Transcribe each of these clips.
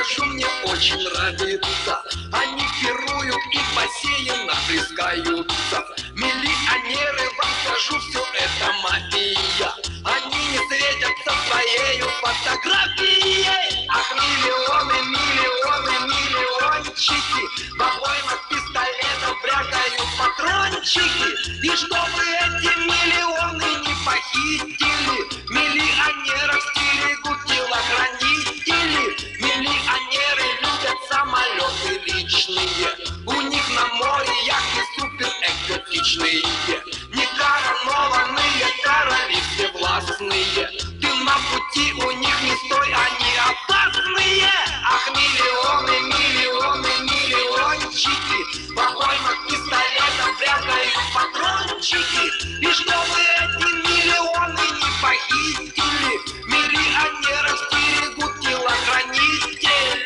скажу, мне очень нравится. Они пируют и в бассейн плескаются. Миллионеры, вам скажу, все это мафия. Они не светятся своей фотографией. Ах, миллионы, миллионы, миллиончики, в обоймах пистолетов брякают патрончики. И чтобы эти миллионы не похитили, миллионеров стерегут телохранители. Миллионеры любят самолеты личные, у них на море яхты супер экзотичные. Не коронованные короли всевластные, ты на пути у них не стой, они опасные. Ах, миллионы, миллионы, миллиончики, в обоймах пистолетов брякают патрончики. И чтобы эти миллионы не похитили, миллионеров стерегут телохранители.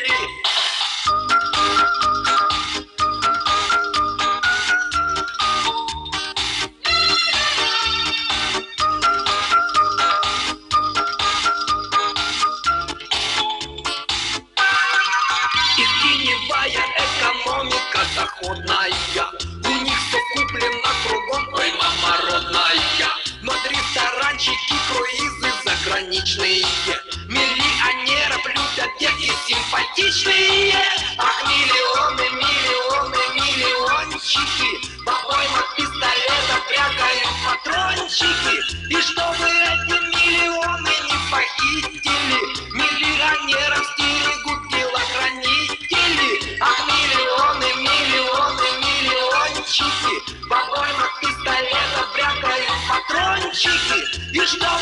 Экономика доходная, у них все куплено кругом, ой, мама родная. Но ресторанчики, круизы заграничные, миллионеров любят дети симпатичные. Ах, миллионы, миллионы, миллиончики, в обоймах пистолетов брякают патрончики. И чтобы эти миллионы не похитили, миллионеров стерегут телохранители. Ах, миллионы, миллионы, миллиончики, в обоймах пистолетов брякают патрончики. И что